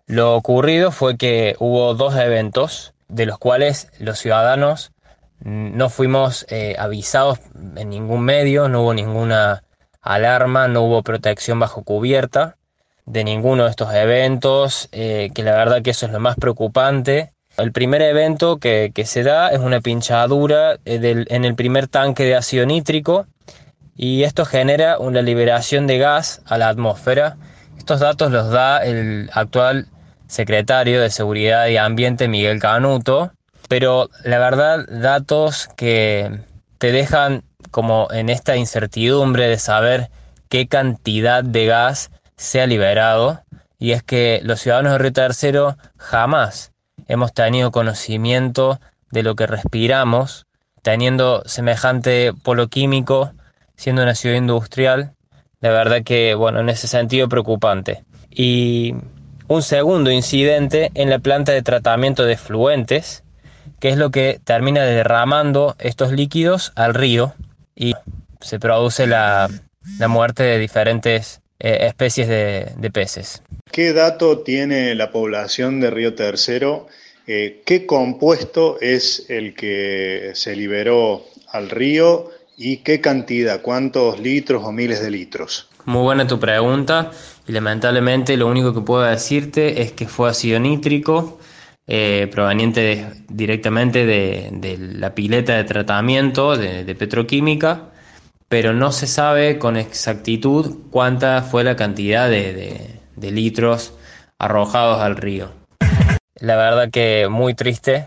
Lo ocurrido fue que hubo dos eventos de los cuales los ciudadanos no fuimos avisados en ningún medio, no hubo ninguna alarma, no hubo protección bajo cubierta de ninguno de estos eventos, que la verdad que eso es lo más preocupante. El primer evento que se da es una pinchadura en el primer tanque de ácido nítrico y esto genera una liberación de gas a la atmósfera. Estos datos los da el actual secretario de Seguridad y Ambiente, Miguel Canuto, pero la verdad, datos que te dejan como en esta incertidumbre de saber qué cantidad de gas se ha liberado, y es que los ciudadanos de Río Tercero jamás hemos tenido conocimiento de lo que respiramos, teniendo semejante polo químico, siendo una ciudad industrial. La verdad que, bueno, en ese sentido preocupante. Y un segundo incidente en la planta de tratamiento de efluentes, que es lo que termina derramando estos líquidos al río y se produce la muerte de diferentes especies de peces. ¿Qué dato tiene la población de Río Tercero? ¿Qué compuesto es el que se liberó al río y qué cantidad? ¿Cuántos litros o miles de litros? Muy buena tu pregunta y lamentablemente lo único que puedo decirte es que fue ácido nítrico proveniente directamente de la pileta de tratamiento de petroquímica, pero no se sabe con exactitud cuánta fue la cantidad de litros arrojados al río. La verdad que muy triste.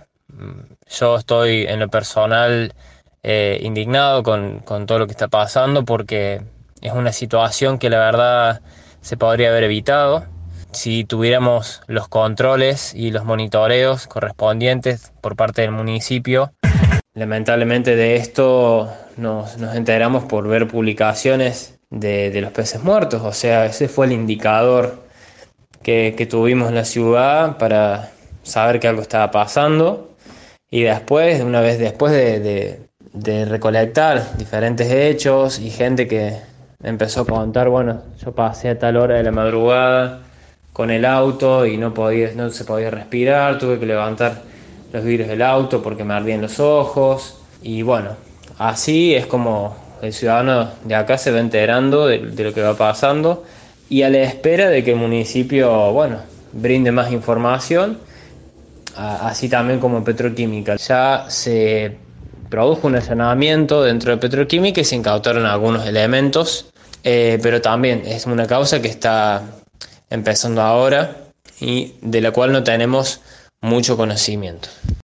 Yo estoy en lo personal indignado con todo lo que está pasando porque es una situación que la verdad se podría haber evitado si tuviéramos los controles y los monitoreos correspondientes por parte del municipio. Lamentablemente de esto nos enteramos por ver publicaciones de los peces muertos, o sea, ese fue el indicador que tuvimos en la ciudad para saber que algo estaba pasando. Y después, una vez después de recolectar diferentes hechos y gente que empezó a contar, bueno, yo pasé a tal hora de la madrugada con el auto y no se podía respirar, tuve que levantar los vidrios del auto porque me ardían los ojos. Y bueno, así es como el ciudadano de acá se va enterando de lo que va pasando y a la espera de que el municipio, bueno, brinde más información, así también como Petroquímica. Ya se produjo un allanamiento dentro de Petroquímica y se incautaron algunos elementos, pero también es una causa que está empezando ahora y de la cual no tenemos mucho conocimiento.